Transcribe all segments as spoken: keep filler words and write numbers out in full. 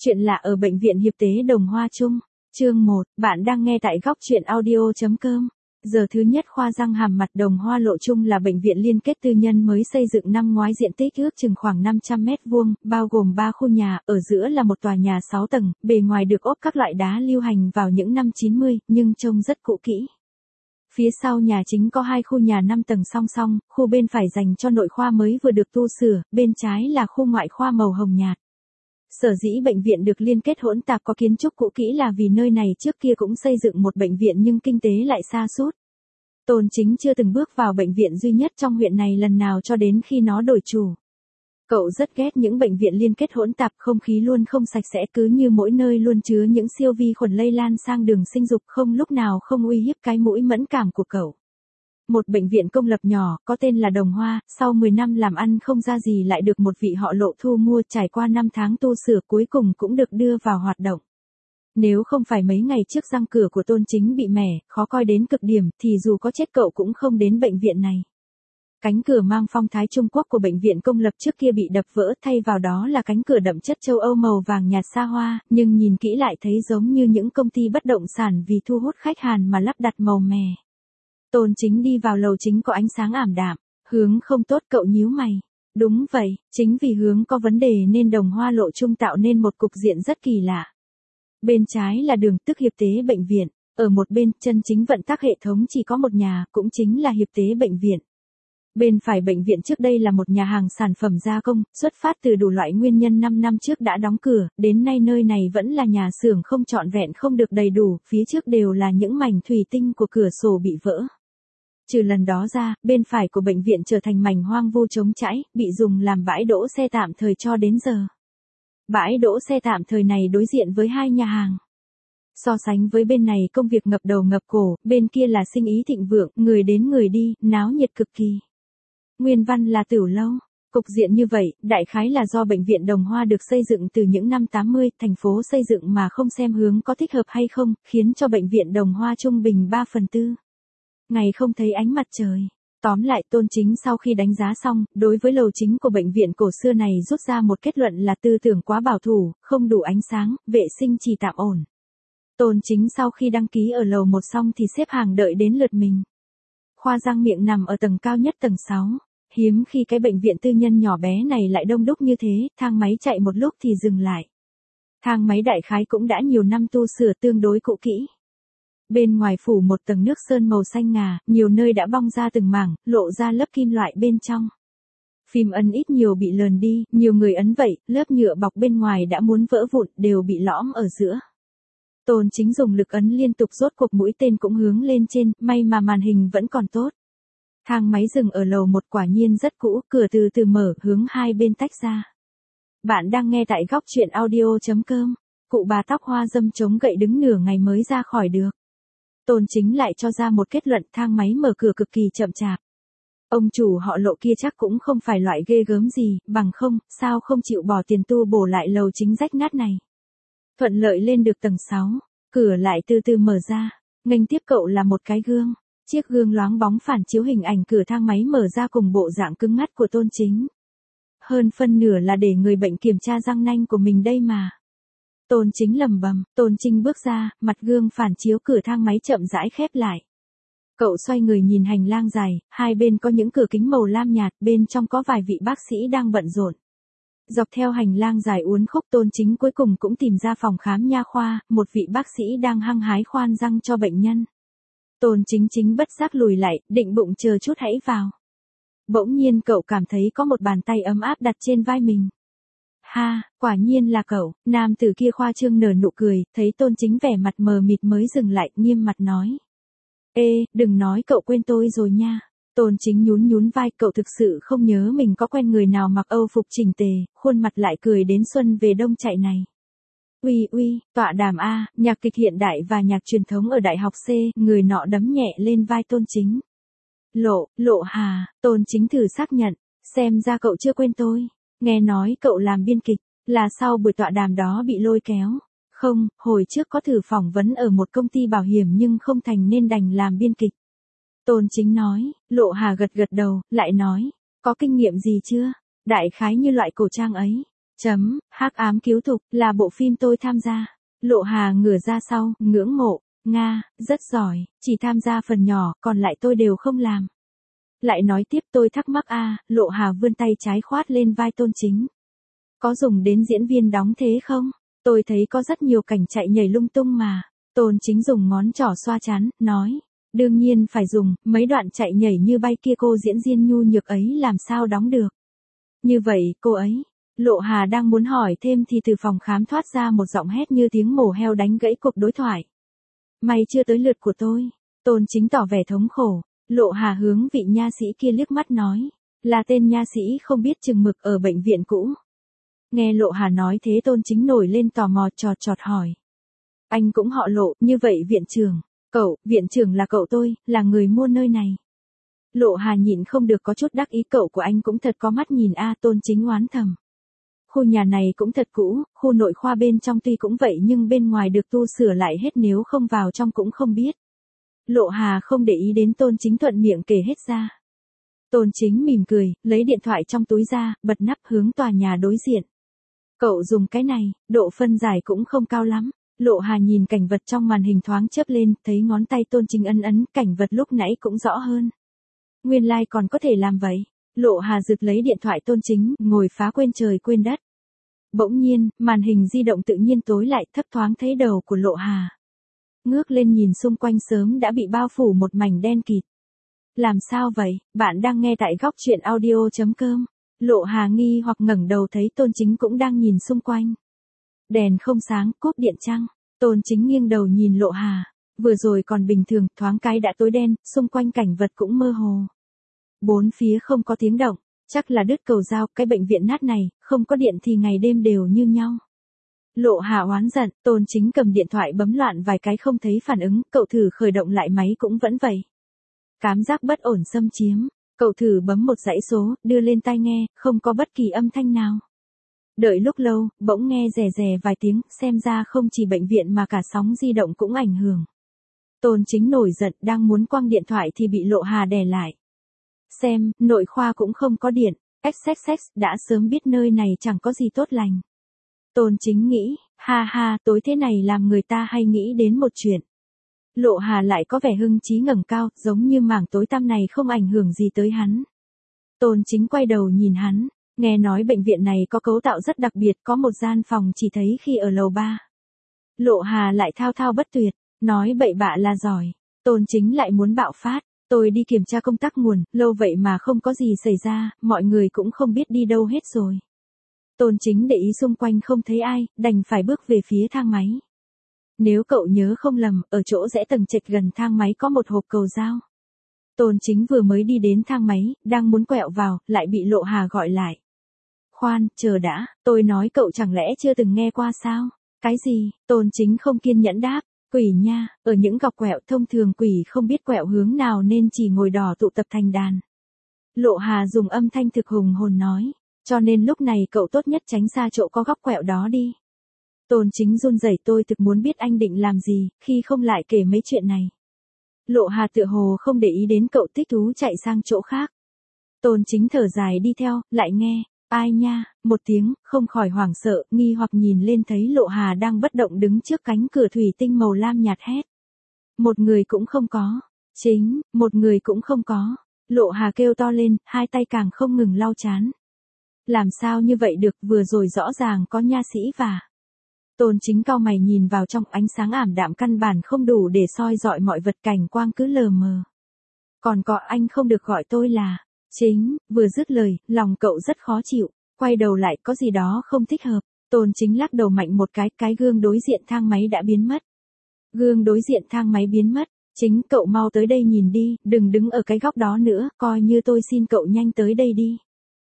Chuyện lạ ở Bệnh viện Hiệp tế Đồng Hoa Trung. Chương một, bạn đang nghe tại góc truyện audio chấm com. Giờ thứ nhất khoa răng hàm mặt Đồng Hoa Lộ Trung là bệnh viện liên kết tư nhân mới xây dựng năm ngoái, diện tích ước chừng khoảng năm trăm mét vuông, bao gồm ba khu nhà, ở giữa là một tòa nhà sáu tầng, bề ngoài được ốp các loại đá lưu hành vào những năm chín mươi, nhưng trông rất cũ kỹ. Phía sau nhà chính có hai khu nhà năm tầng song song, khu bên phải dành cho nội khoa mới vừa được tu sửa, bên trái là khu ngoại khoa màu hồng nhạt. Sở dĩ bệnh viện được liên kết hỗn tạp có kiến trúc cũ kỹ là vì nơi này trước kia cũng xây dựng một bệnh viện nhưng kinh tế lại sa sút. Tôn Chính chưa từng bước vào bệnh viện duy nhất trong huyện này lần nào cho đến khi nó đổi chủ. Cậu rất ghét những bệnh viện liên kết hỗn tạp, không khí luôn không sạch sẽ, cứ như mỗi nơi luôn chứa những siêu vi khuẩn lây lan sang đường sinh dục, không lúc nào không uy hiếp cái mũi mẫn cảm của cậu. Một bệnh viện công lập nhỏ, có tên là Đồng Hoa, sau mười năm làm ăn không ra gì lại được một vị họ Lộ thu mua, trải qua năm tháng tu sửa cuối cùng cũng được đưa vào hoạt động. Nếu không phải mấy ngày trước răng cửa của Tôn Chính bị mẻ, khó coi đến cực điểm, thì dù có chết cậu cũng không đến bệnh viện này. Cánh cửa mang phong thái Trung Quốc của bệnh viện công lập trước kia bị đập vỡ, thay vào đó là cánh cửa đậm chất châu Âu màu vàng nhạt xa hoa, nhưng nhìn kỹ lại thấy giống như những công ty bất động sản vì thu hút khách hàng mà lắp đặt màu mè. Tôn Chính đi vào lầu chính có ánh sáng ảm đạm, hướng không tốt, cậu nhíu mày. Đúng vậy, chính vì hướng có vấn đề nên Đồng Hoa Lộ Trung tạo nên một cục diện rất kỳ lạ. Bên trái là đường, tức Hiệp tế bệnh viện, ở một bên, chân chính vận tắc hệ thống chỉ có một nhà, cũng chính là Hiệp tế bệnh viện. Bên phải bệnh viện trước đây là một nhà hàng sản phẩm gia công, xuất phát từ đủ loại nguyên nhân năm năm trước đã đóng cửa, đến nay nơi này vẫn là nhà xưởng không trọn vẹn, không được đầy đủ, phía trước đều là những mảnh thủy tinh của cửa sổ bị vỡ. Trừ lần đó ra, bên phải của bệnh viện trở thành mảnh hoang vu trống trải, bị dùng làm bãi đỗ xe tạm thời cho đến giờ. Bãi đỗ xe tạm thời này đối diện với hai nhà hàng. So sánh với bên này công việc ngập đầu ngập cổ, bên kia là sinh ý thịnh vượng, người đến người đi, náo nhiệt cực kỳ. Nguyên văn là Tửu Lâu. Cục diện như vậy, đại khái là do bệnh viện Đồng Hoa được xây dựng từ những năm tám mươi, thành phố xây dựng mà không xem hướng có thích hợp hay không, khiến cho bệnh viện Đồng Hoa trung bình ba phần tư ngày không thấy ánh mặt trời. Tóm lại, Tôn Chính sau khi đánh giá xong, đối với lầu chính của bệnh viện cổ xưa này rút ra một kết luận là tư tưởng quá bảo thủ, không đủ ánh sáng, vệ sinh chỉ tạm ổn. Tôn Chính sau khi đăng ký ở lầu một xong thì xếp hàng đợi đến lượt mình. Khoa răng miệng nằm ở tầng cao nhất, tầng sáu. Hiếm khi cái bệnh viện tư nhân nhỏ bé này lại đông đúc như thế, thang máy chạy một lúc thì dừng lại. Thang máy đại khái cũng đã nhiều năm tu sửa, tương đối cũ kỹ. Bên ngoài phủ một tầng nước sơn màu xanh ngà, nhiều nơi đã bong ra từng mảng, lộ ra lớp kim loại bên trong. Phím ấn ít nhiều bị lờn đi, nhiều người ấn vậy, lớp nhựa bọc bên ngoài đã muốn vỡ vụn, đều bị lõm ở giữa. Tôn Chính dùng lực ấn liên tục, rốt cuộc mũi tên cũng hướng lên trên, may mà màn hình vẫn còn tốt. Thang máy dừng ở lầu một, quả nhiên rất cũ, cửa từ từ mở, hướng hai bên tách ra. Bạn đang nghe tại góc truyện audio chấm com. Cụ bà tóc hoa râm chống gậy đứng nửa ngày mới ra khỏi được. Tôn Chính lại cho ra một kết luận, thang máy mở cửa cực kỳ chậm chạp. Ông chủ họ Lộ kia chắc cũng không phải loại ghê gớm gì, bằng không, sao không chịu bỏ tiền tu bổ lại lầu chính rách nát này. Thuận lợi lên được tầng sáu, cửa lại từ từ mở ra, nghênh tiếp cậu là một cái gương. Chiếc gương loáng bóng phản chiếu hình ảnh cửa thang máy mở ra cùng bộ dạng cứng ngắt của Tôn Chính. Hơn phân nửa là để người bệnh kiểm tra răng nanh của mình đây mà. Tôn Chính lầm bầm, Tôn Trinh bước ra, mặt gương phản chiếu cửa thang máy chậm rãi khép lại. Cậu xoay người nhìn hành lang dài, hai bên có những cửa kính màu lam nhạt, bên trong có vài vị bác sĩ đang bận rộn. Dọc theo hành lang dài uốn khúc, Tôn Chính cuối cùng cũng tìm ra phòng khám nha khoa, một vị bác sĩ đang hăng hái khoan răng cho bệnh nhân. Tôn Chính chính bất giác lùi lại, định bụng chờ chút hãy vào. Bỗng nhiên cậu cảm thấy có một bàn tay ấm áp đặt trên vai mình. Ha, quả nhiên là cậu. Nam tử kia khoa trương nở nụ cười, thấy Tôn Chính vẻ mặt mờ mịt mới dừng lại, nghiêm mặt nói. Ê, đừng nói cậu quên tôi rồi nha. Tôn Chính nhún nhún vai, cậu thực sự không nhớ mình có quen người nào mặc Âu phục chỉnh tề, khuôn mặt lại cười đến xuân về đông chạy này. Uy uy, tọa đàm A, nhạc kịch hiện đại và nhạc truyền thống ở đại học C, người nọ đấm nhẹ lên vai Tôn Chính. Lộ, Lộ Hà, Tôn Chính thử xác nhận, xem ra cậu chưa quên tôi. Nghe nói cậu làm biên kịch, là sau buổi tọa đàm đó bị lôi kéo. Không, hồi trước có thử phỏng vấn ở một công ty bảo hiểm nhưng không thành nên đành làm biên kịch. Tôn Chính nói, Lộ Hà gật gật đầu, lại nói, có kinh nghiệm gì chưa? Đại khái như loại cổ trang ấy. Chấm, Hắc ám cứu thục, là bộ phim tôi tham gia. Lộ Hà ngửa ra sau, ngưỡng mộ, Nga, rất giỏi, chỉ tham gia phần nhỏ, còn lại tôi đều không làm. Lại nói tiếp tôi thắc mắc a, Lộ Hà vươn tay trái khoát lên vai Tôn Chính. Có dùng đến diễn viên đóng thế không? Tôi thấy có rất nhiều cảnh chạy nhảy lung tung mà. Tôn Chính dùng ngón trỏ xoa trán, nói. Đương nhiên phải dùng, mấy đoạn chạy nhảy như bay kia cô diễn viên nhu nhược ấy làm sao đóng được. Như vậy, cô ấy. Lộ Hà đang muốn hỏi thêm thì từ phòng khám thoát ra một giọng hét như tiếng mổ heo đánh gãy cuộc đối thoại. May chưa tới lượt của tôi. Tôn Chính tỏ vẻ thống khổ. Lộ Hà hướng vị nha sĩ kia liếc mắt nói. Là tên nha sĩ không biết chừng mực ở bệnh viện cũ. Nghe Lộ Hà nói thế Tôn Chính nổi lên tò mò chọt chọt hỏi. Anh cũng họ Lộ, như vậy viện trưởng. Cậu, viện trưởng là cậu tôi, là người mua nơi này. Lộ Hà nhịn không được có chút đắc ý, cậu của anh cũng thật có mắt nhìn a. Tôn Chính oán thầm. Khu nhà này cũng thật cũ, khu nội khoa bên trong tuy cũng vậy nhưng bên ngoài được tu sửa lại hết, nếu không vào trong cũng không biết. Lộ Hà không để ý đến Tôn Chính thuận miệng kể hết ra. Tôn Chính mỉm cười, lấy điện thoại trong túi ra, bật nắp hướng tòa nhà đối diện. Cậu dùng cái này, độ phân giải cũng không cao lắm. Lộ Hà nhìn cảnh vật trong màn hình thoáng chớp lên, thấy ngón tay Tôn Chính ấn ấn, cảnh vật lúc nãy cũng rõ hơn. Nguyên lai like còn có thể làm vậy. Lộ Hà giật lấy điện thoại Tôn Chính, ngồi phá quên trời quên đất. Bỗng nhiên, màn hình di động tự nhiên tối lại, thấp thoáng thấy đầu của Lộ Hà. Ngước lên nhìn xung quanh sớm đã bị bao phủ một mảnh đen kịt. Làm sao vậy, bạn đang nghe tại góc truyện audio chấm com. Lộ Hà nghi hoặc ngẩng đầu thấy Tôn Chính cũng đang nhìn xung quanh. Đèn không sáng, cúp điện chăng? Tôn Chính nghiêng đầu nhìn Lộ Hà. Vừa rồi còn bình thường, thoáng cái đã tối đen, xung quanh cảnh vật cũng mơ hồ. Bốn phía không có tiếng động, chắc là đứt cầu dao, cái bệnh viện nát này, không có điện thì ngày đêm đều như nhau. Lộ Hà oán giận, Tôn Chính cầm điện thoại bấm loạn vài cái không thấy phản ứng, cậu thử khởi động lại máy cũng vẫn vậy. Cảm giác bất ổn xâm chiếm, cậu thử bấm một dãy số, đưa lên tai nghe, không có bất kỳ âm thanh nào. Đợi lúc lâu, bỗng nghe rè rè vài tiếng, xem ra không chỉ bệnh viện mà cả sóng di động cũng ảnh hưởng. Tôn Chính nổi giận, đang muốn quăng điện thoại thì bị Lộ Hà đè lại. Xem, nội khoa cũng không có điện, xx xx, đã sớm biết nơi này chẳng có gì tốt lành. Tôn Chính nghĩ, ha ha, tối thế này làm người ta hay nghĩ đến một chuyện. Lộ Hà lại có vẻ hưng trí ngẩng cao, giống như mảng tối tăm này không ảnh hưởng gì tới hắn. Tôn Chính quay đầu nhìn hắn, nghe nói bệnh viện này có cấu tạo rất đặc biệt, có một gian phòng chỉ thấy khi ở lầu ba. Lộ Hà lại thao thao bất tuyệt, nói bậy bạ là giỏi. Tôn Chính lại muốn bạo phát. Tôi đi kiểm tra công tắc nguồn, lâu vậy mà không có gì xảy ra, mọi người cũng không biết đi đâu hết rồi. Tôn Chính để ý xung quanh không thấy ai, đành phải bước về phía thang máy. Nếu cậu nhớ không lầm, ở chỗ rẽ tầng trệt gần thang máy có một hộp cầu dao. Tôn Chính vừa mới đi đến thang máy, đang muốn quẹo vào, lại bị Lộ Hà gọi lại. Khoan, chờ đã, tôi nói cậu chẳng lẽ chưa từng nghe qua sao? Cái gì? Tôn Chính không kiên nhẫn đáp. Quỷ nha, ở những góc quẹo thông thường quỷ không biết quẹo hướng nào nên chỉ ngồi đỏ tụ tập thành đàn. Lộ Hà dùng âm thanh thực hùng hồn nói, cho nên lúc này cậu tốt nhất tránh xa chỗ có góc quẹo đó đi. Tôn Chính run rẩy, tôi thực muốn biết anh định làm gì, khi không lại kể mấy chuyện này. Lộ Hà tựa hồ không để ý đến cậu, thích thú chạy sang chỗ khác. Tôn Chính thở dài đi theo, lại nghe, ai nha, một tiếng, không khỏi hoảng sợ, nghi hoặc nhìn lên thấy Lộ Hà đang bất động đứng trước cánh cửa thủy tinh màu lam nhạt hét. Một người cũng không có. Chính, một người cũng không có. Lộ Hà kêu to lên, hai tay càng không ngừng lau chán. Làm sao như vậy được, vừa rồi rõ ràng có nha sĩ và. Tôn Chính cau mày nhìn vào trong, ánh sáng ảm đạm căn bản không đủ để soi dọi mọi vật, cảnh quang cứ lờ mờ. Còn có, anh không được gọi tôi là Chính. Vừa dứt lời, lòng cậu rất khó chịu, quay đầu lại có gì đó không thích hợp. Tôn Chính lắc đầu mạnh một cái, cái gương đối diện thang máy đã biến mất. Gương đối diện thang máy biến mất. Chính, cậu mau tới đây nhìn đi, đừng đứng ở cái góc đó nữa, coi như tôi xin cậu nhanh tới đây đi.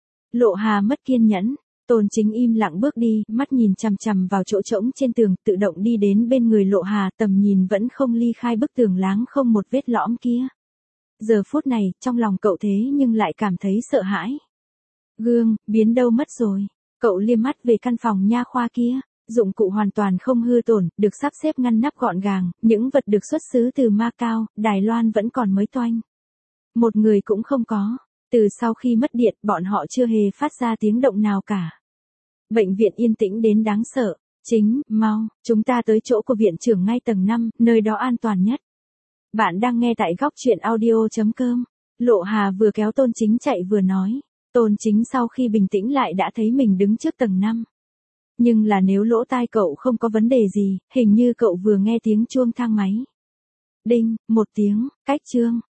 Lộ Hà mất kiên nhẫn. Tôn Chính im lặng bước đi, mắt nhìn chằm chằm vào chỗ trống trên tường, tự động đi đến bên người Lộ Hà, tầm nhìn vẫn không ly khai bức tường láng không một vết lõm kia. Giờ phút này, trong lòng cậu thế nhưng lại cảm thấy sợ hãi. Gương, biến đâu mất rồi. Cậu liếc mắt về căn phòng nha khoa kia. Dụng cụ hoàn toàn không hư tổn, được sắp xếp ngăn nắp gọn gàng, những vật được xuất xứ từ Macau, Đài Loan vẫn còn mới toanh. Một người cũng không có. Từ sau khi mất điện, bọn họ chưa hề phát ra tiếng động nào cả. Bệnh viện yên tĩnh đến đáng sợ. Chính, mau, chúng ta tới chỗ của viện trưởng ngay tầng năm, nơi đó an toàn nhất. Bạn đang nghe tại góc chuyện audio chấm com. Lộ Hà vừa kéo Tôn Chính chạy vừa nói. Tôn Chính sau khi bình tĩnh lại đã thấy mình đứng trước tầng năm. Nhưng là nếu lỗ tai cậu không có vấn đề gì, hình như cậu vừa nghe tiếng chuông thang máy. Đinh, một tiếng, cách chương.